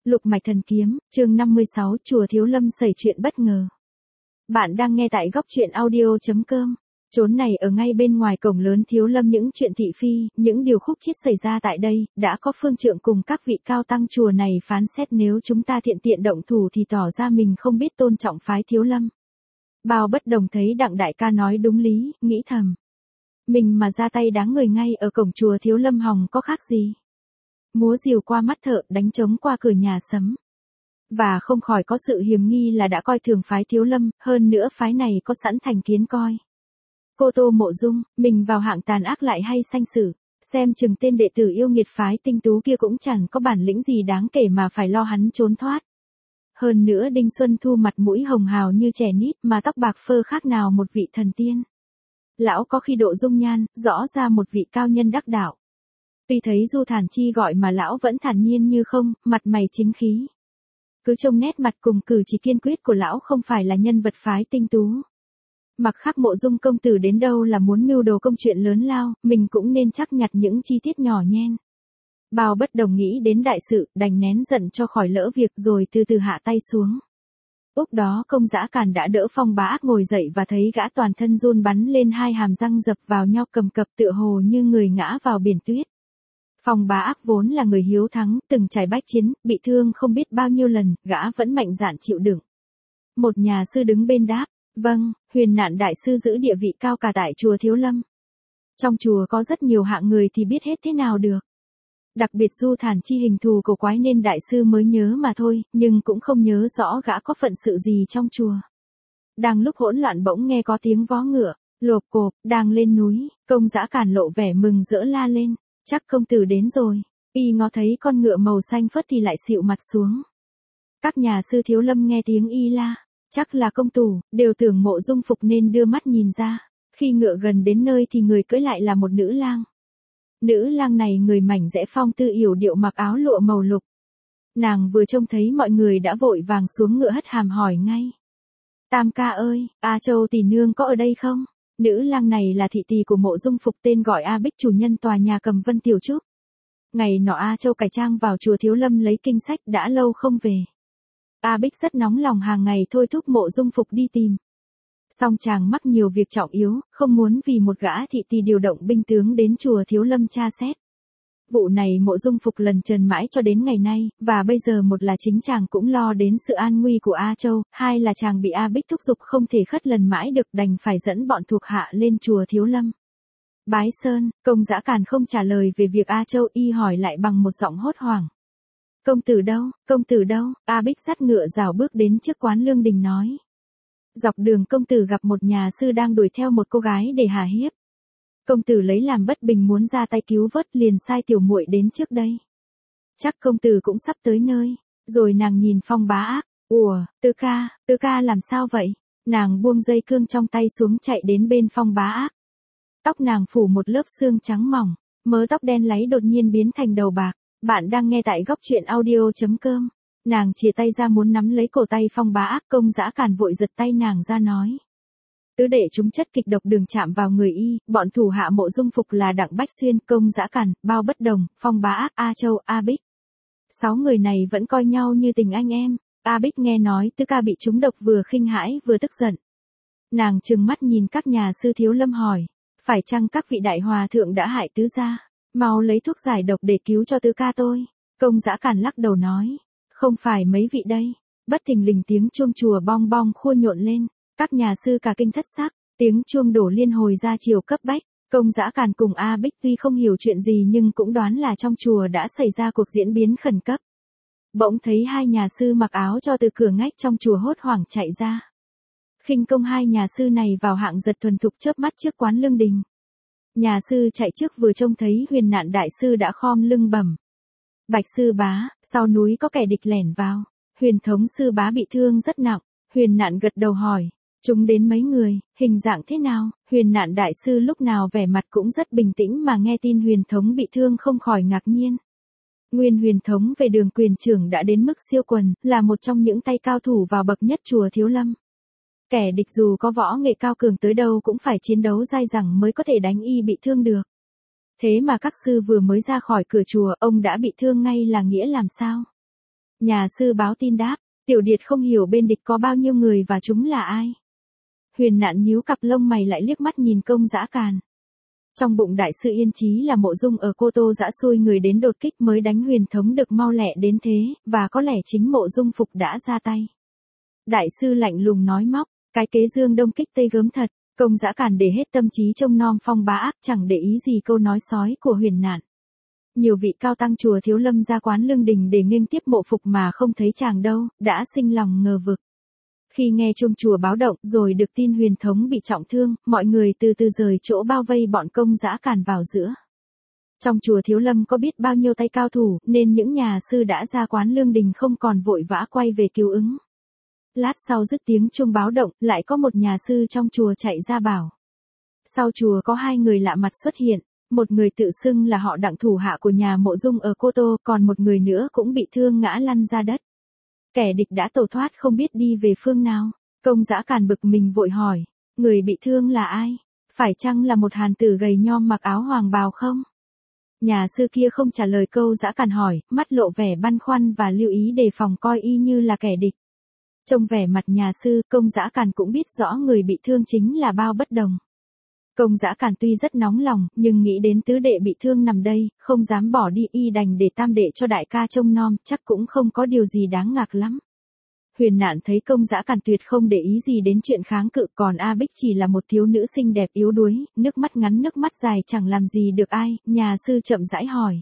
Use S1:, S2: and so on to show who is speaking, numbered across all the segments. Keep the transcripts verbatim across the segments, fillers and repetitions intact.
S1: Lục mạch thần kiếm, chương năm mươi sáu, chùa Thiếu Lâm xảy chuyện bất ngờ. Bạn đang nghe tại góc truyện audio chấm com. Chốn này ở ngay bên ngoài cổng lớn Thiếu Lâm, những chuyện thị phi, những điều khúc chiết xảy ra tại đây, đã có phương trượng cùng các vị cao tăng chùa này phán xét nếu chúng ta thiện tiện động thủ thì tỏ ra mình không biết tôn trọng phái Thiếu Lâm. Bao Bất Đồng thấy Đặng đại ca nói đúng lý, nghĩ thầm. Mình mà ra tay đáng người ngay ở cổng chùa Thiếu Lâm hòng có khác gì. Múa rìu qua mắt thợ, đánh trống qua cửa nhà sấm. Và không khỏi có sự hiềm nghi là đã coi thường phái Thiếu Lâm, hơn nữa phái này có sẵn thành kiến coi cô Tô Mộ Dung, mình vào hạng tàn ác lại hay sanh sử, xem chừng tên đệ tử yêu nghiệt phái Tinh Tú kia cũng chẳng có bản lĩnh gì đáng kể mà phải lo hắn trốn thoát. Hơn nữa Đinh Xuân Thu mặt mũi hồng hào như trẻ nít mà tóc bạc phơ khác nào một vị thần tiên. Lão có khi độ dung nhan, rõ ra một vị cao nhân đắc đạo. Tuy thấy Du Thản Chi gọi mà lão vẫn thản nhiên như không, mặt mày chính khí. Cứ trông nét mặt cùng cử chỉ kiên quyết của lão không phải là nhân vật phái Tinh Tú. Mặc khắc Mộ Dung công tử đến đâu là muốn mưu đồ công chuyện lớn lao, mình cũng nên chắc nhặt những chi tiết nhỏ nhen. Bao Bất Đồng nghĩ đến đại sự, đành nén giận cho khỏi lỡ việc rồi từ từ hạ tay xuống. Lúc đó Công Dã Càn đã đỡ Phong Bá Ác ngồi dậy và thấy gã toàn thân run bắn lên, hai hàm răng dập vào nhau cầm cập tựa hồ như người ngã vào biển tuyết. Phong Bá Ác vốn là người hiếu thắng, từng trải bách chiến, bị thương không biết bao nhiêu lần, gã vẫn mạnh dạn chịu đựng. Một nhà sư đứng bên đáp, vâng, Huyền Nạn đại sư giữ địa vị cao cả tại chùa Thiếu Lâm. Trong chùa có rất nhiều hạng người thì biết hết thế nào được. Đặc biệt Du Thản Chi hình thù cổ quái nên đại sư mới nhớ mà thôi, nhưng cũng không nhớ rõ gã có phận sự gì trong chùa. Đang lúc hỗn loạn bỗng nghe có tiếng vó ngựa, lộp cộp, đang lên núi, Công Dã Càn lộ vẻ mừng rỡ la lên. Chắc công tử đến rồi. Y ngó thấy con ngựa màu xanh phớt thì lại xịu mặt xuống. Các nhà sư Thiếu Lâm nghe tiếng y la, chắc là công tử, đều tưởng Mộ Dung Phục nên đưa mắt nhìn ra. Khi ngựa gần đến nơi thì người cưỡi lại là một nữ lang. Nữ lang này người mảnh dễ phong tư yểu điệu, mặc áo lụa màu lục. Nàng vừa trông thấy mọi người đã vội vàng xuống ngựa hất hàm hỏi ngay. Tam ca ơi, A Châu tỷ nương có ở đây không? Nữ lang này là thị tỳ của Mộ Dung Phục, tên gọi A Bích, chủ nhân tòa nhà Cầm Vân Tiểu Trúc. Ngày nọ A Châu cải trang vào chùa Thiếu Lâm lấy kinh sách, đã lâu không về. A Bích rất nóng lòng, hàng ngày thôi thúc Mộ Dung Phục đi tìm. Song chàng mắc nhiều việc trọng yếu, không muốn vì một gã thị tỳ điều động binh tướng đến chùa Thiếu Lâm tra xét. Vụ này Mộ Dung Phục lần trần mãi cho đến ngày nay, và bây giờ một là chính chàng cũng lo đến sự an nguy của A Châu, hai là chàng bị A Bích thúc giục không thể khất lần mãi được, đành phải dẫn bọn thuộc hạ lên chùa Thiếu Lâm. Bái Sơn, Công Dã Càn không trả lời về việc A Châu, y hỏi lại bằng một giọng hốt hoảng. Công tử đâu, công tử đâu? A Bích dắt ngựa rảo bước đến trước quán Lương Đình nói. Dọc đường công tử gặp một nhà sư đang đuổi theo một cô gái để hà hiếp. Công tử lấy làm bất bình muốn ra tay cứu vớt, liền sai tiểu muội đến trước đây. Chắc công tử cũng sắp tới nơi. Rồi nàng nhìn Phong Bá Ác, ủa, Tư ca, Tư ca làm sao vậy? Nàng buông dây cương trong tay xuống chạy đến bên Phong Bá Ác. Tóc nàng phủ một lớp xương trắng mỏng, mớ tóc đen láy đột nhiên biến thành đầu bạc. Bạn đang nghe tại góc truyện audio chấm com. Nàng chìa tay ra muốn nắm lấy cổ tay Phong Bá Ác, Công Dã Càn vội giật tay nàng ra nói. Tứ đệ chúng chất kịch độc đường chạm vào người y, bọn thủ hạ Mộ Dung Phục là Đặng Bách Xuyên, Công Dã Càn, Bao Bất Đồng, Phong Bá Ác, A Châu, A Bích. Sáu người này vẫn coi nhau như tình anh em. A Bích nghe nói Tứ ca bị trúng độc vừa khinh hãi vừa tức giận. Nàng trừng mắt nhìn các nhà sư Thiếu Lâm hỏi, phải chăng các vị đại hòa thượng đã hại tứ gia? Mau lấy thuốc giải độc để cứu cho Tứ ca tôi. Công Dã Càn lắc đầu nói, không phải mấy vị đây. Bất thình lình tiếng chuông chùa bong bong khua nhộn lên. Các nhà sư cả kinh thất sắc, tiếng chuông đổ liên hồi ra chiều cấp bách. Công Dã Càn cùng A Bích tuy không hiểu chuyện gì nhưng cũng đoán là trong chùa đã xảy ra cuộc diễn biến khẩn cấp. Bỗng thấy hai nhà sư mặc áo cho từ cửa ngách trong chùa hốt hoảng chạy ra. Khinh công hai nhà sư này vào hạng giật thuần thục chớp mắt trước quán Lương Đình. Nhà sư chạy trước vừa trông thấy Huyền Nạn đại sư đã khom lưng bẩm. Bạch sư bá, sau núi có kẻ địch lẻn vào. Huyền thống sư bá bị thương rất nặng. Huyền Nạn gật đầu hỏi. Chúng đến mấy người, hình dạng thế nào? Huyền Nạn đại sư lúc nào vẻ mặt cũng rất bình tĩnh mà nghe tin Huyền thống bị thương không khỏi ngạc nhiên. Nguyên Huyền thống về đường quyền trưởng đã đến mức siêu quần, là một trong những tay cao thủ vào bậc nhất chùa Thiếu Lâm. Kẻ địch dù có võ nghệ cao cường tới đâu cũng phải chiến đấu dai dẳng mới có thể đánh y bị thương được. Thế mà các sư vừa mới ra khỏi cửa chùa, ông đã bị thương ngay là nghĩa làm sao? Nhà sư báo tin đáp, Tiểu Điệt không hiểu bên địch có bao nhiêu người và chúng là ai. Huyền Nạn nhíu cặp lông mày lại liếc mắt nhìn Công Dã Càn. Trong bụng đại sư Yên Chí là Mộ Dung ở Cô Tô dã xui người đến đột kích mới đánh Huyền Thống được mau lẹ đến thế, và có lẽ chính Mộ Dung Phục đã ra tay. Đại sư lạnh lùng nói móc, cái kế Dương Đông kích Tây gớm thật. Công Dã Càn để hết tâm trí trông nom Phong Bá Ác, chẳng để ý gì câu nói sói của Huyền Nạn. Nhiều vị cao tăng chùa Thiếu Lâm ra quán Lương Đình để nghênh tiếp Mộ Phục mà không thấy chàng đâu, đã sinh lòng ngờ vực. Khi nghe chuông chùa báo động rồi được tin Huyền Thống bị trọng thương, mọi người từ từ rời chỗ bao vây bọn Công Dã Càn vào giữa. Trong chùa Thiếu Lâm có biết bao nhiêu tay cao thủ, nên những nhà sư đã ra quán Lương Đình không còn vội vã quay về cứu ứng. Lát sau dứt tiếng chuông báo động, lại có một nhà sư trong chùa chạy ra bảo. Sau chùa có hai người lạ mặt xuất hiện, một người tự xưng là họ Đặng thủ hạ của nhà Mộ Dung ở Cô Tô, còn một người nữa cũng bị thương ngã lăn ra đất. Kẻ địch đã tẩu thoát không biết đi về phương nào. Công Dã Càn bực mình vội hỏi, người bị thương là ai? Phải chăng là một hàn tử gầy nhom mặc áo hoàng bào không? Nhà sư kia không trả lời câu Dã Càn hỏi, mắt lộ vẻ băn khoăn và lưu ý đề phòng coi y như là kẻ địch. Trông vẻ mặt nhà sư, Công Dã Càn cũng biết rõ người bị thương chính là Bao Bất Đồng. Công Dã Càn tuy rất nóng lòng, nhưng nghĩ đến tứ đệ bị thương nằm đây, không dám bỏ đi, y đành để tam đệ cho đại ca trông nom, chắc cũng không có điều gì đáng ngạc lắm. Huyền Nạn thấy Công Dã Càn tuyệt không để ý gì đến chuyện kháng cự, còn A Bích chỉ là một thiếu nữ xinh đẹp yếu đuối, nước mắt ngắn nước mắt dài chẳng làm gì được ai, nhà sư chậm rãi hỏi.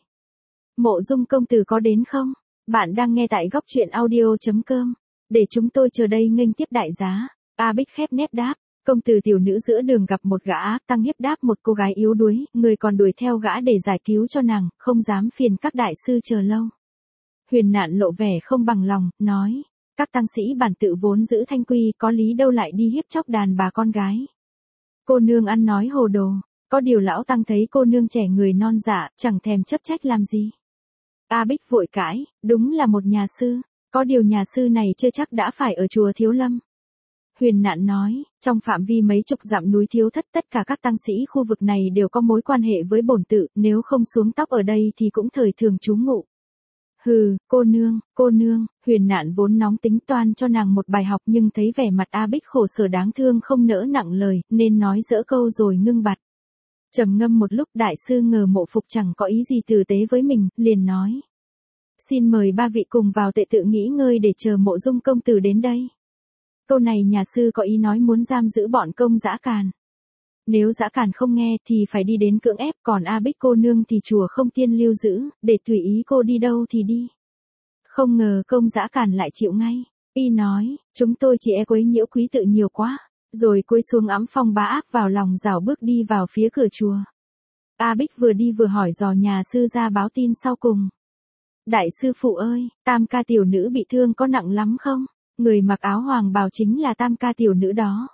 S1: Mộ Dung công tử có đến không? Bạn đang nghe tại góc truyện audio chấm com. Để chúng tôi chờ đây nghênh tiếp đại giá. A Bích khép nép đáp. Công tử tiểu nữ giữa đường gặp một gã ác tăng hiếp đáp một cô gái yếu đuối, người còn đuổi theo gã để giải cứu cho nàng, không dám phiền các đại sư chờ lâu. Huyền Nạn lộ vẻ không bằng lòng, nói, các tăng sĩ bản tự vốn giữ thanh quy, có lý đâu lại đi hiếp chóc đàn bà con gái. Cô nương ăn nói hồ đồ, có điều lão tăng thấy cô nương trẻ người non dạ, chẳng thèm chấp trách làm gì. A Bích vội cãi, đúng là một nhà sư, có điều nhà sư này chưa chắc đã phải ở chùa Thiếu Lâm. Huyền Nạn nói, trong phạm vi mấy chục dặm núi Thiếu Thất tất cả các tăng sĩ khu vực này đều có mối quan hệ với bổn tự, nếu không xuống tóc ở đây thì cũng thời thường trú ngụ. Hừ, cô nương, cô nương, Huyền Nạn vốn nóng tính toan cho nàng một bài học nhưng thấy vẻ mặt A Bích khổ sở đáng thương không nỡ nặng lời, nên nói dỡ câu rồi ngưng bặt. Trầm ngâm một lúc đại sư ngờ Mộ Phục chẳng có ý gì tử tế với mình, liền nói. Xin mời ba vị cùng vào tệ tự nghỉ ngơi để chờ Mộ Dung công tử đến đây. Câu này nhà sư có ý nói muốn giam giữ bọn Công Dã Càn. Nếu Dã Càn không nghe thì phải đi đến cưỡng ép, còn A Bích cô nương thì chùa không tiên lưu giữ, để tùy ý cô đi đâu thì đi. Không ngờ Công Dã Càn lại chịu ngay. Y nói, chúng tôi chỉ e quấy nhiễu quý tự nhiều quá, rồi cúi xuống ẵm Phong Bá Ác vào lòng rảo bước đi vào phía cửa chùa. A Bích vừa đi vừa hỏi dò nhà sư ra báo tin sau cùng. Đại sư phụ ơi, tam ca tiểu nữ bị thương có nặng lắm không? Người mặc áo hoàng bào chính là tam ca tiểu nữ đó.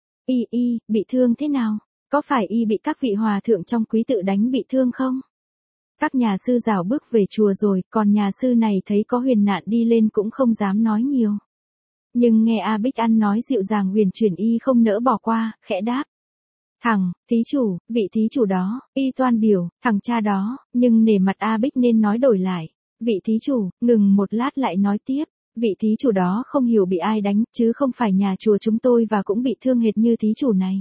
S1: Y y, bị thương thế nào? Có phải y bị các vị hòa thượng trong quý tự đánh bị thương không? Các nhà sư rảo bước về chùa rồi, còn nhà sư này thấy có Huyền Nạn đi lên cũng không dám nói nhiều. Nhưng nghe A Bích ăn nói dịu dàng huyền chuyển y không nỡ bỏ qua, khẽ đáp. Thằng, thí chủ, vị thí chủ đó, y toan biểu, thằng cha đó, nhưng nể mặt A Bích nên nói đổi lại. Vị thí chủ, ngừng một lát lại nói tiếp. Vị thí chủ đó không hiểu bị ai đánh, chứ không phải nhà chùa chúng tôi và cũng bị thương hệt như thí chủ này.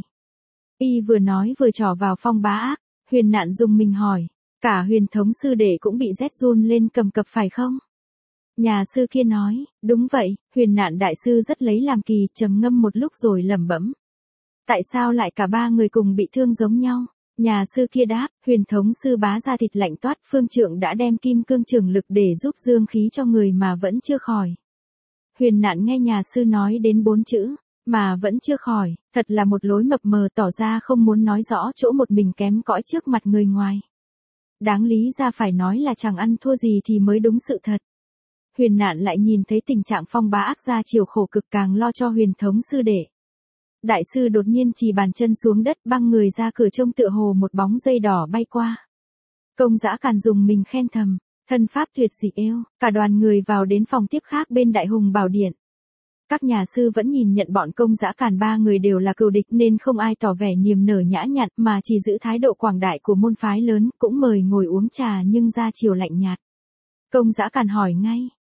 S1: Y vừa nói vừa trỏ vào Phong Bá Ác, Huyền Nạn dùng mình hỏi, cả Huyền thống sư đệ cũng bị rét run lên cầm cập phải không? Nhà sư kia nói, đúng vậy, Huyền Nạn đại sư rất lấy làm kỳ, trầm ngâm một lúc rồi lẩm bẩm. Tại sao lại cả ba người cùng bị thương giống nhau? Nhà sư kia đáp, Huyền thống sư bá ra thịt lạnh toát, phương trượng đã đem kim cương trường lực để giúp dương khí cho người mà vẫn chưa khỏi. Huyền Nạn nghe nhà sư nói đến bốn chữ, mà vẫn chưa khỏi, thật là một lối mập mờ tỏ ra không muốn nói rõ chỗ một mình kém cõi trước mặt người ngoài. Đáng lý ra phải nói là chẳng ăn thua gì thì mới đúng sự thật. Huyền Nạn lại nhìn thấy tình trạng Phong Bá Ác ra chiều khổ cực càng lo cho Huyền thống sư đệ. Đại sư đột nhiên chì bàn chân xuống đất băng người ra cửa trông tựa hồ một bóng dây đỏ bay qua. Công Dã Càn dùng mình khen thầm. Thân pháp tuyệt dị êu, cả đoàn người vào đến phòng tiếp khác bên Đại Hùng Bảo Điện. Các nhà sư vẫn nhìn nhận bọn Công Dã Càn ba người đều là cừu địch nên không ai tỏ vẻ niềm nở nhã nhặn mà chỉ giữ thái độ quảng đại của môn phái lớn, cũng mời ngồi uống trà nhưng ra chiều lạnh nhạt. Công Dã Càn hỏi ngay,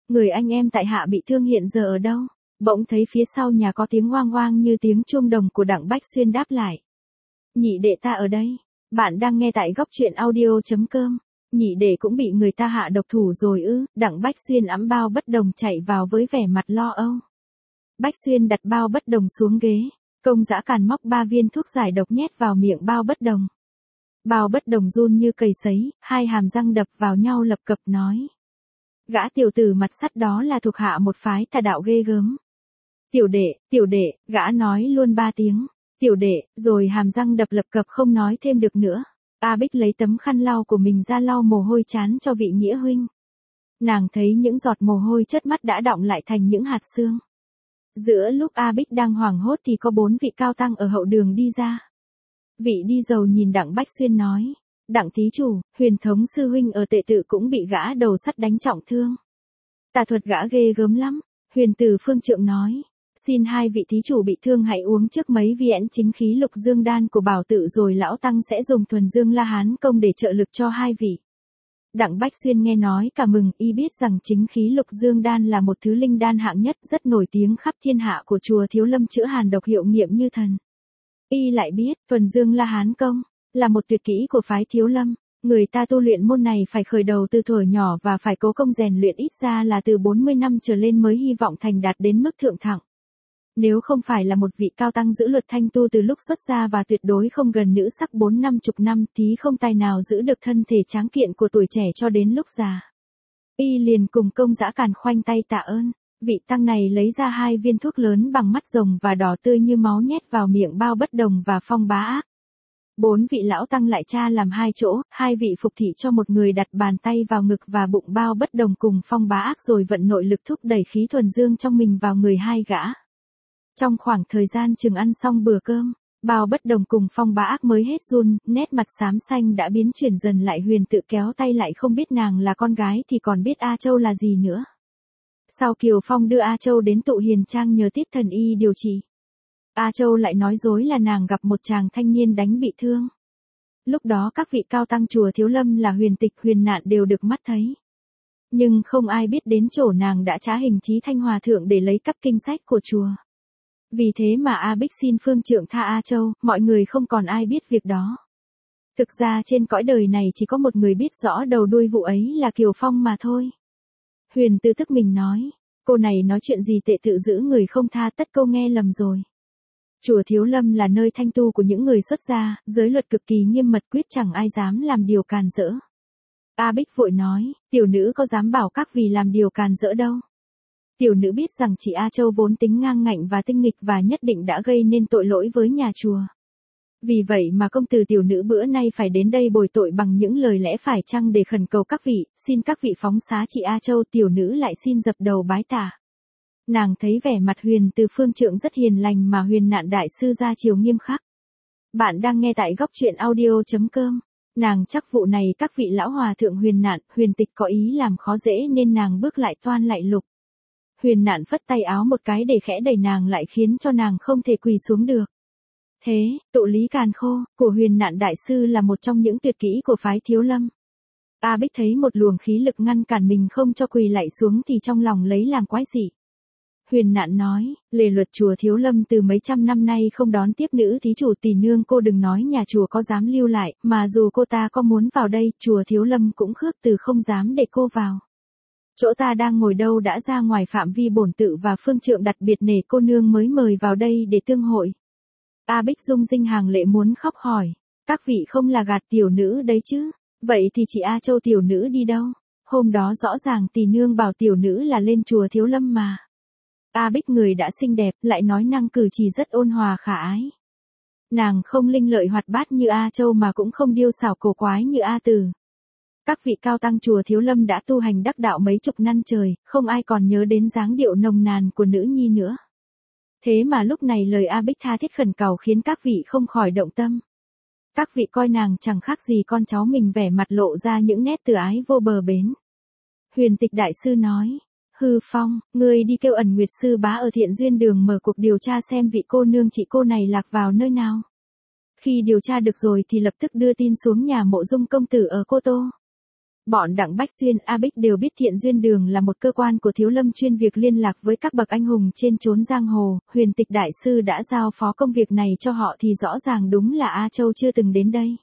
S1: người anh em tại hạ bị thương hiện giờ ở đâu? Bỗng thấy phía sau nhà có tiếng oang oang như tiếng chuông đồng của Đặng Bách Xuyên đáp lại. Nhị đệ ta ở đây. Bạn đang nghe tại góc truyện audio.com. Nhị đệ cũng bị người ta hạ độc thủ rồi ư? Đặng Bách Xuyên ẵm bao bất đồng chạy vào với vẻ mặt lo âu. Bách Xuyên đặt bao bất đồng xuống ghế. Công dã càn móc ba viên thuốc giải độc nhét vào miệng bao bất đồng. Bao bất đồng run như cầy sấy, hai hàm răng đập vào nhau lập cập nói. Gã tiểu tử mặt sắt đó là thuộc hạ một phái tà đạo ghê gớm. Tiểu đệ, tiểu đệ, gã nói luôn ba tiếng. Tiểu đệ, rồi hàm răng đập lập cập không nói thêm được nữa. A Bích lấy tấm khăn lau của mình ra lau mồ hôi chán cho vị nghĩa huynh. Nàng thấy những giọt mồ hôi chất mắt đã đọng lại thành những hạt sương. Giữa lúc A Bích đang hoảng hốt thì có bốn vị cao tăng ở hậu đường đi ra. Vị đi dầu nhìn Đặng Bách Xuyên nói. Đặng thí chủ, Huyền thống sư huynh ở tệ tự cũng bị gã đầu sắt đánh trọng thương. Tà thuật gã ghê gớm lắm. Huyền tử phương trượng nói. Xin hai vị thí chủ bị thương hãy uống trước mấy viên chính khí lục dương đan của bảo tự rồi lão tăng sẽ dùng thuần dương la hán công để trợ lực cho hai vị. Đặng Bách Xuyên nghe nói cả mừng, y biết rằng chính khí lục dương đan là một thứ linh đan hạng nhất rất nổi tiếng khắp thiên hạ của chùa Thiếu Lâm chữa hàn độc hiệu nghiệm như thần. Y lại biết thuần dương la hán công là một tuyệt kỹ của phái Thiếu Lâm. Người ta tu luyện môn này phải khởi đầu từ thuở nhỏ và phải cố công rèn luyện ít ra là từ bốn mươi năm trở lên mới hy vọng thành đạt đến mức thượng thặng. Nếu không phải là một vị cao tăng giữ luật thanh tu từ lúc xuất gia và tuyệt đối không gần nữ sắc bốn năm chục năm thì không tài nào giữ được thân thể tráng kiện của tuổi trẻ cho đến lúc già. Y liền cùng công dã càn khoanh tay tạ ơn. Vị tăng này lấy ra hai viên thuốc lớn bằng mắt rồng và đỏ tươi như máu nhét vào miệng bao bất đồng và phong bá ác. Bốn vị lão tăng lại tra làm hai chỗ, hai vị phục thị cho một người đặt bàn tay vào ngực và bụng bao bất đồng cùng phong bá ác rồi vận nội lực thúc đẩy khí thuần dương trong mình vào người hai gã. Trong khoảng thời gian chừng ăn xong bữa cơm, bao bất đồng cùng phong bá ác mới hết run, nét mặt xám xanh đã biến chuyển dần lại. Huyền tự kéo tay lại, không biết nàng là con gái thì còn biết A Châu là gì nữa. Sau Kiều Phong đưa A Châu đến tụ hiền trang nhờ Tiết thần y điều trị. A Châu lại nói dối là nàng gặp một chàng thanh niên đánh bị thương. Lúc đó các vị cao tăng chùa Thiếu Lâm là Huyền Tịch, Huyền Nạn đều được mắt thấy. Nhưng không ai biết đến chỗ nàng đã trá hình Chí Thanh Hòa Thượng để lấy cắp kinh sách của chùa. Vì thế mà A Bích xin phương trượng tha A Châu, mọi người không còn ai biết việc đó. Thực ra trên cõi đời này chỉ có một người biết rõ đầu đuôi vụ ấy là Kiều Phong mà thôi. Huyền Tư tức mình nói, cô này nói chuyện gì tệ tự giữ người không tha, tất câu nghe lầm rồi. Chùa Thiếu Lâm là nơi thanh tu của những người xuất gia, giới luật cực kỳ nghiêm mật, quyết chẳng ai dám làm điều càn rỡ. A Bích vội nói, tiểu nữ có dám bảo các vị làm điều càn rỡ đâu. Tiểu nữ biết rằng chị A Châu vốn tính ngang ngạnh và tinh nghịch và nhất định đã gây nên tội lỗi với nhà chùa. Vì vậy mà công tử tiểu nữ bữa nay phải đến đây bồi tội bằng những lời lẽ phải chăng để khẩn cầu các vị, xin các vị phóng xá chị A Châu. Tiểu nữ lại xin dập đầu bái tạ. Nàng thấy vẻ mặt Huyền từ phương trượng rất hiền lành mà Huyền Nạn đại sư ra chiều nghiêm khắc. Bạn đang nghe tại góc truyện audio.com. Nàng chắc vụ này các vị lão hòa thượng Huyền Nạn, Huyền Tịch có ý làm khó dễ nên nàng bước lại toan lại lục. Huyền Nạn phất tay áo một cái để khẽ đẩy nàng lại khiến cho nàng không thể quỳ xuống được. Thế, tụ lý càn khô của Huyền Nạn đại sư là một trong những tuyệt kỹ của phái Thiếu Lâm. A Bích thấy một luồng khí lực ngăn cản mình không cho quỳ lại xuống thì trong lòng lấy làm quái dị. Huyền Nạn nói, lề luật chùa Thiếu Lâm từ mấy trăm năm nay không đón tiếp nữ thí chủ, tỷ nương cô đừng nói nhà chùa có dám lưu lại, mà dù cô ta có muốn vào đây, chùa Thiếu Lâm cũng khước từ không dám để cô vào. Chỗ ta đang ngồi đâu đã ra ngoài phạm vi bổn tự và phương trượng đặt biệt nể cô nương mới mời vào đây để tương hội. A Bích rung rinh hàng lệ muốn khóc hỏi, các vị không là gạt tiểu nữ đấy chứ, vậy thì chị A Châu tiểu nữ đi đâu? Hôm đó rõ ràng tỷ nương bảo tiểu nữ là lên chùa Thiếu Lâm mà. A Bích người đã xinh đẹp, lại nói năng cử chỉ rất ôn hòa khả ái. Nàng không linh lợi hoạt bát như A Châu mà cũng không điêu xảo cổ quái như A Từ. Các vị cao tăng chùa Thiếu Lâm đã tu hành đắc đạo mấy chục năm trời, không ai còn nhớ đến dáng điệu nồng nàn của nữ nhi nữa. Thế mà lúc này lời A Bích tha thiết khẩn cầu khiến các vị không khỏi động tâm. Các vị coi nàng chẳng khác gì con cháu mình, vẻ mặt lộ ra những nét từ ái vô bờ bến. Huyền Tịch đại sư nói, Hư Phong, ngươi đi kêu Ẩn Nguyệt sư bá ở Thiện Duyên đường mở cuộc điều tra xem vị cô nương chị cô này lạc vào nơi nào. Khi điều tra được rồi thì lập tức đưa tin xuống nhà Mộ Dung công tử ở Cô Tô. Bọn Đặng Bách Xuyên, A Bích đều biết Thiện Duyên Đường là một cơ quan của Thiếu Lâm chuyên việc liên lạc với các bậc anh hùng trên chốn giang hồ, Huyền Tịch Đại Sư đã giao phó công việc này cho họ thì rõ ràng đúng là A Châu chưa từng đến đây.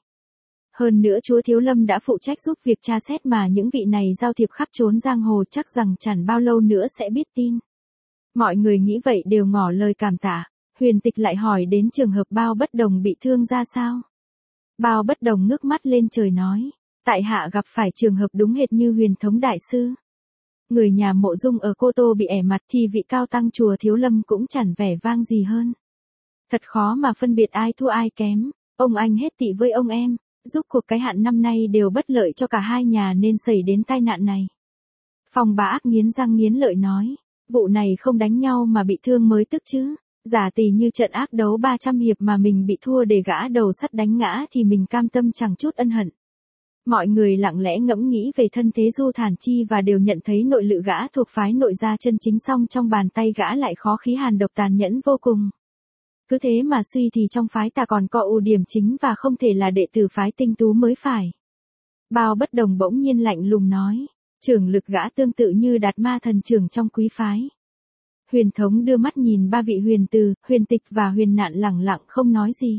S1: Hơn nữa chúa Thiếu Lâm đã phụ trách giúp việc tra xét mà những vị này giao thiệp khắp chốn giang hồ chắc rằng chẳng bao lâu nữa sẽ biết tin. Mọi người nghĩ vậy đều ngỏ lời cảm tạ. Huyền Tịch lại hỏi đến trường hợp Bao Bất Đồng bị thương ra sao. Bao Bất Đồng ngước mắt lên trời nói, tại hạ gặp phải trường hợp đúng hệt như Huyền Thống Đại Sư. Người nhà Mộ Dung ở Cô Tô bị ẻ mặt thì vị cao tăng chùa Thiếu Lâm cũng chẳng vẻ vang gì hơn. Thật khó mà phân biệt ai thua ai kém, ông anh hết tị với ông em, giúp cuộc cái hạn năm nay đều bất lợi cho cả hai nhà nên xảy đến tai nạn này. Phong Bá Ác nghiến răng nghiến lợi nói, vụ này không đánh nhau mà bị thương mới tức chứ. Giả tỷ như trận ác đấu ba trăm hiệp mà mình bị thua để gã đầu sắt đánh ngã thì mình cam tâm chẳng chút ân hận. Mọi người lặng lẽ ngẫm nghĩ về thân thế Du Thản Chi và đều nhận thấy nội lự gã thuộc phái Nội gia chân chính, song trong bàn tay gã lại khó khí hàn độc tàn nhẫn vô cùng. Cứ thế mà suy thì trong phái ta còn có ưu điểm chính và không thể là đệ tử phái Tinh Tú mới phải. Bao Bất Đồng bỗng nhiên lạnh lùng nói, trưởng lực gã tương tự như Đạt Ma thần trưởng trong quý phái. Huyền Thống đưa mắt nhìn ba vị Huyền Từ, Huyền Tịch và Huyền Nạn lẳng lặng không nói gì.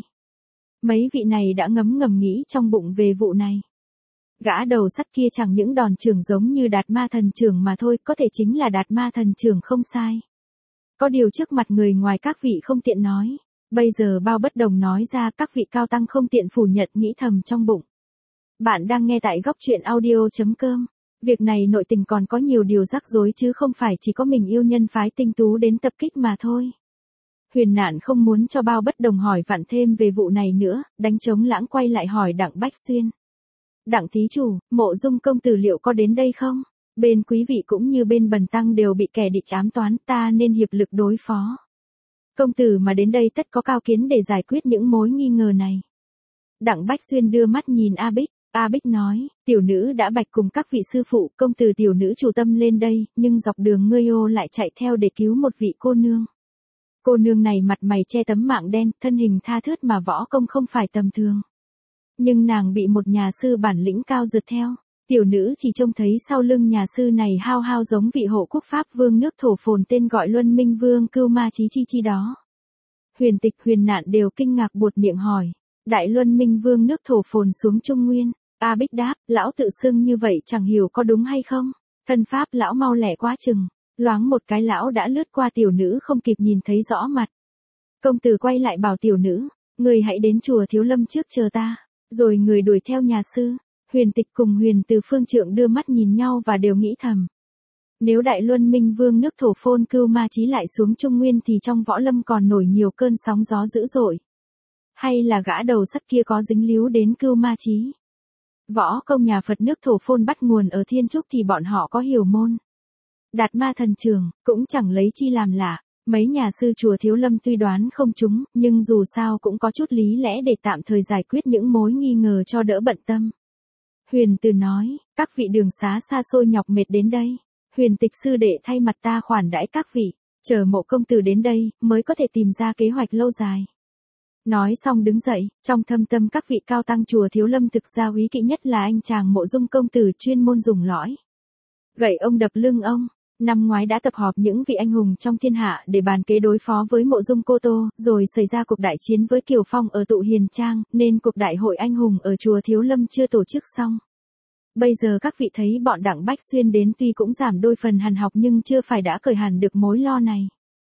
S1: Mấy vị này đã ngấm ngầm nghĩ trong bụng về vụ này. Gã đầu sắt kia chẳng những đòn trưởng giống như Đạt Ma thần trưởng mà thôi, có thể chính là Đạt Ma thần trưởng không sai. Có điều trước mặt người ngoài các vị không tiện nói. Bây giờ Bao Bất Đồng nói ra, các vị cao tăng không tiện phủ nhận, nghĩ thầm trong bụng. Bạn đang nghe tại góc truyện audio chấm com. Việc này nội tình còn có nhiều điều rắc rối chứ không phải chỉ có mình yêu nhân phái Tinh Tú đến tập kích mà thôi. Huyền Nạn không muốn cho Bao Bất Đồng hỏi vặn thêm về vụ này nữa, đánh trống lãng quay lại hỏi Đặng Bách Xuyên. Đặng thí chủ, Mộ Dung công tử liệu có đến đây không? Bên quý vị cũng như bên bần tăng đều bị kẻ địch ám toán, ta nên hiệp lực đối phó. Công tử mà đến đây tất có cao kiến để giải quyết những mối nghi ngờ này. Đặng Bách Xuyên đưa mắt nhìn A Bích. A Bích nói, tiểu nữ đã bạch cùng các vị sư phụ, công tử tiểu nữ chủ tâm lên đây, nhưng dọc đường ngươi ô lại chạy theo để cứu một vị cô nương. Cô nương này mặt mày che tấm mạng đen, thân hình tha thướt mà võ công không phải tầm thường. Nhưng nàng bị một nhà sư bản lĩnh cao rượt theo. Tiểu nữ chỉ trông thấy sau lưng nhà sư này hao hao giống vị hộ quốc pháp vương nước Thổ Phồn tên gọi Luân Minh Vương Cưu Ma Chí chi chi đó. Huyền Tịch, Huyền Nạn đều kinh ngạc buột miệng hỏi, Đại Luân Minh Vương nước Thổ Phồn xuống Trung Nguyên. A Bích đáp, lão tự xưng như vậy chẳng hiểu có đúng hay không. Thân pháp lão mau lẻ quá chừng. Loáng một cái lão đã lướt qua tiểu nữ không kịp nhìn thấy rõ mặt. Công tử quay lại bảo tiểu nữ, người hãy đến chùa Thiếu Lâm trước chờ ta. Rồi người đuổi theo nhà sư. Huyền Tịch cùng Huyền Từ Phương Trượng đưa mắt nhìn nhau và đều nghĩ thầm. Nếu Đại Luân Minh Vương nước Thổ Phồn Cưu Ma Chí lại xuống Trung Nguyên thì trong võ lâm còn nổi nhiều cơn sóng gió dữ dội. Hay là gã đầu sắt kia có dính líu đến Cưu Ma Chí? Võ công nhà Phật nước Thổ Phồn bắt nguồn ở Thiên Trúc thì bọn họ có hiểu môn. Đạt Ma thần trường, cũng chẳng lấy chi làm lạ. Mấy nhà sư chùa Thiếu Lâm tuy đoán không trúng, nhưng dù sao cũng có chút lý lẽ để tạm thời giải quyết những mối nghi ngờ cho đỡ bận tâm. Huyền Từ nói, các vị đường xá xa xôi nhọc mệt đến đây. Huyền Tịch sư đệ thay mặt ta khoản đãi các vị, chờ Mộ công tử đến đây, mới có thể tìm ra kế hoạch lâu dài. Nói xong đứng dậy, trong thâm tâm các vị cao tăng chùa Thiếu Lâm thực ra úy kỵ nhất là anh chàng Mộ Dung công tử chuyên môn dùng lõi gậy ông đập lưng ông. Năm ngoái đã tập họp những vị anh hùng trong thiên hạ để bàn kế đối phó với Mộ Dung Cô Tô, rồi xảy ra cuộc đại chiến với Kiều Phong ở Tụ Hiền Trang, nên cuộc đại hội anh hùng ở chùa Thiếu Lâm chưa tổ chức xong. Bây giờ các vị thấy bọn Đặng Bách Xuyên đến tuy cũng giảm đôi phần hàn học nhưng chưa phải đã cởi hẳn được mối lo này.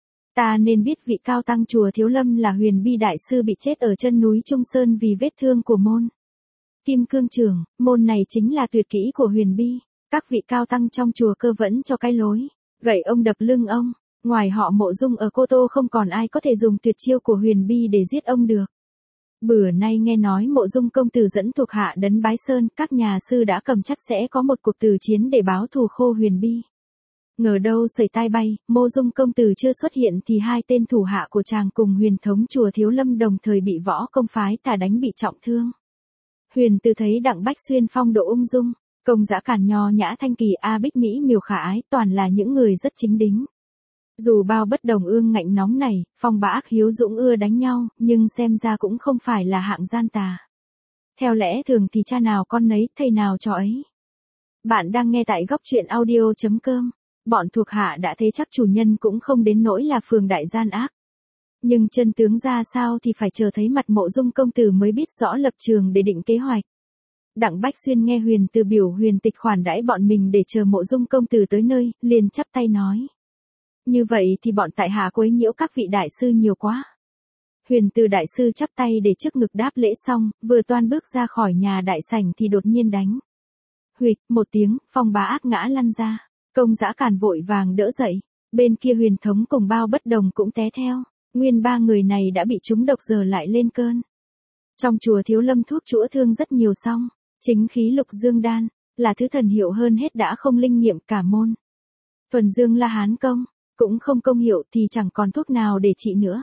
S1: Ta nên biết vị cao tăng chùa Thiếu Lâm là Huyền Bi Đại Sư bị chết ở chân núi Trung Sơn vì vết thương của môn Kim Cương Trường, môn này chính là tuyệt kỹ của Huyền Bi. Các vị cao tăng trong chùa cơ vẫn cho cái lối gậy ông đập lưng ông, ngoài họ Mộ Dung ở Cô Tô không còn ai có thể dùng tuyệt chiêu của Huyền Bi để giết ông được. Bữa nay nghe nói Mộ Dung công tử dẫn thuộc hạ đến Bái Sơn, các nhà sư đã cầm chắc sẽ có một cuộc tử chiến để báo thù khô Huyền Bi. Ngờ đâu sẩy tai bay, Mộ Dung công tử chưa xuất hiện thì hai tên thủ hạ của chàng cùng Huyền thống chùa Thiếu Lâm đồng thời bị võ công phái Tà đánh bị trọng thương. Huyền Từ thấy Đặng Bách Xuyên phong độ ung dung, công dã cản nho nhã thanh kỳ, A Bích mỹ miều khả ái, toàn là những người rất chính đính. Dù Bao Bất Đồng ương ngạnh nóng này, Phong Bá Ác hiếu dũng ưa đánh nhau, nhưng xem ra cũng không phải là hạng gian tà. Theo lẽ thường thì cha nào con nấy, thầy nào trò ấy. Bạn đang nghe tại góc truyện audio.com. Bọn thuộc hạ đã thấy chắc chủ nhân cũng không đến nỗi là phường đại gian ác. Nhưng chân tướng ra sao thì phải chờ thấy mặt Mộ Dung công tử mới biết rõ lập trường để định kế hoạch. Đặng Bách Xuyên nghe Huyền Từ biểu Huyền Tịch khoản đãi bọn mình để chờ Mộ Dung công tử tới nơi, liền chắp tay nói. Như vậy thì bọn tại hạ quấy nhiễu các vị đại sư nhiều quá. Huyền Từ đại sư chắp tay để trước ngực đáp lễ xong, vừa toan bước ra khỏi nhà đại sảnh thì đột nhiên đánh. Huỵch, một tiếng, Phong Bá Ác ngã lăn ra. Công Dã Càn vội vàng đỡ dậy. Bên kia Huyền Thống cùng Bao Bất Đồng cũng té theo. Nguyên ba người này đã bị trúng độc giờ lại lên cơn. Trong chùa Thiếu Lâm thuốc chữa thương rất nhiều xong. Chính khí Lục Dương Đan, là thứ thần hiệu hơn hết đã không linh nghiệm cả môn. Thuần Dương La Hán Công, cũng không công hiệu thì chẳng còn thuốc nào để trị nữa.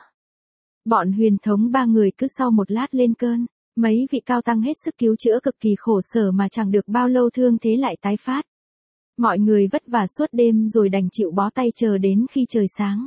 S1: Bọn Huyền Thống ba người cứ sau một lát lên cơn. Mấy vị cao tăng hết sức cứu chữa cực kỳ khổ sở mà chẳng được bao lâu thương thế lại tái phát. Mọi người vất vả suốt đêm rồi đành chịu bó tay chờ đến khi trời sáng.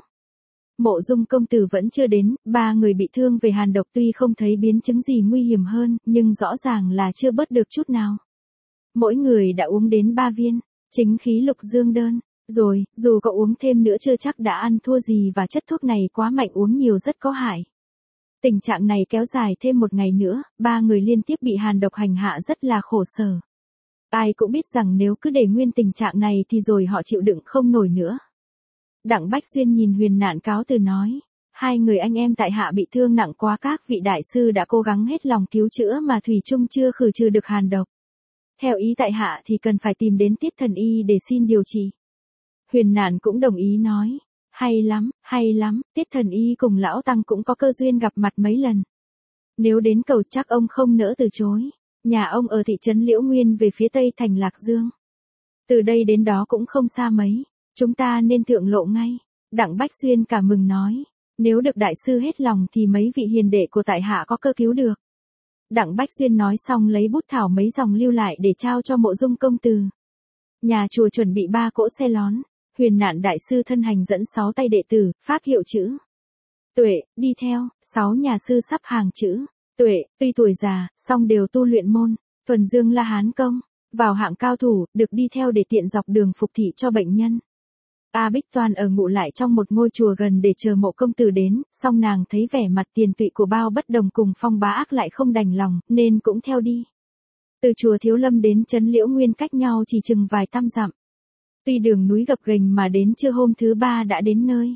S1: Mộ Dung công tử vẫn chưa đến, ba người bị thương về hàn độc tuy không thấy biến chứng gì nguy hiểm hơn, nhưng rõ ràng là chưa bớt được chút nào. Mỗi người đã uống đến ba viên, chính khí Lục Dương đơn, rồi, dù có uống thêm nữa chưa chắc đã ăn thua gì và chất thuốc này quá mạnh uống nhiều rất có hại. Tình trạng này kéo dài thêm một ngày nữa, ba người liên tiếp bị hàn độc hành hạ rất là khổ sở. Ai cũng biết rằng nếu cứ để nguyên tình trạng này thì rồi họ chịu đựng không nổi nữa. Đặng Bách Xuyên nhìn Huyền Nạn cáo từ nói, hai người anh em tại hạ bị thương nặng quá, các vị đại sư đã cố gắng hết lòng cứu chữa mà thủy chung chưa khử trừ được hàn độc. Theo ý tại hạ thì cần phải tìm đến Tiết Thần Y để xin điều trị. Huyền Nạn cũng đồng ý nói, hay lắm, hay lắm, Tiết Thần Y cùng lão tăng cũng có cơ duyên gặp mặt mấy lần. Nếu đến cầu chắc ông không nỡ từ chối. Nhà ông ở thị trấn Liễu Nguyên về phía tây thành Lạc Dương. Từ đây đến đó cũng không xa mấy, chúng ta nên thượng lộ ngay. Đặng Bách Xuyên cả mừng nói, nếu được đại sư hết lòng thì mấy vị hiền đệ của tại hạ có cơ cứu được. Đặng Bách Xuyên nói xong lấy bút thảo mấy dòng lưu lại để trao cho Mộ Dung công tử. Nhà chùa chuẩn bị ba cỗ xe lón, Huyền Nạn đại sư thân hành dẫn sáu tay đệ tử, pháp hiệu chữ Tuệ, đi theo, sáu nhà sư sắp hàng chữ Tuệ, tuy tuổi già, song đều tu luyện môn Thuần Dương La Hán Công, vào hạng cao thủ, được đi theo để tiện dọc đường phục thị cho bệnh nhân. A Bích Toàn ở ngụ lại trong một ngôi chùa gần để chờ Mộ công tử đến, song nàng thấy vẻ mặt tiền tụy của Bao Bất Đồng cùng Phong Bá Ác lại không đành lòng, nên cũng theo đi. Từ chùa Thiếu Lâm đến trấn Liễu Nguyên cách nhau chỉ chừng vài trăm dặm. Tuy đường núi gập ghềnh mà đến trưa hôm thứ ba đã đến nơi.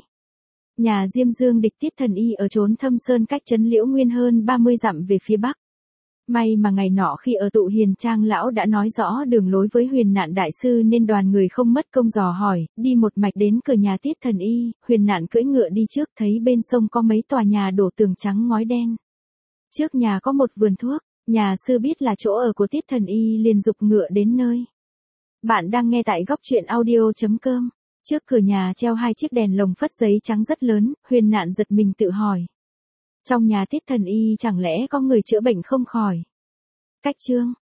S1: Nhà Diêm Dương địch Tiết Thần Y ở chốn Thâm Sơn cách trấn Liễu Nguyên hơn ba mươi dặm về phía bắc. May mà ngày nọ khi ở tụ Hiền Trang lão đã nói rõ đường lối với Huyền Nạn đại sư nên đoàn người không mất công dò hỏi, đi một mạch đến cửa nhà Tiết Thần Y. Huyền Nạn cưỡi ngựa đi trước, thấy bên sông có mấy tòa nhà đổ tường trắng ngói đen. Trước nhà có một vườn thuốc, nhà sư biết là chỗ ở của Tiết Thần Y liền giục ngựa đến nơi. Bạn đang nghe tại góc truyện audio.com. Trước cửa nhà treo hai chiếc đèn lồng phất giấy trắng rất lớn, Huyền Nạn giật mình tự hỏi. Trong nhà Tiết Thần Y chẳng lẽ có người chữa bệnh không khỏi? Cách chương,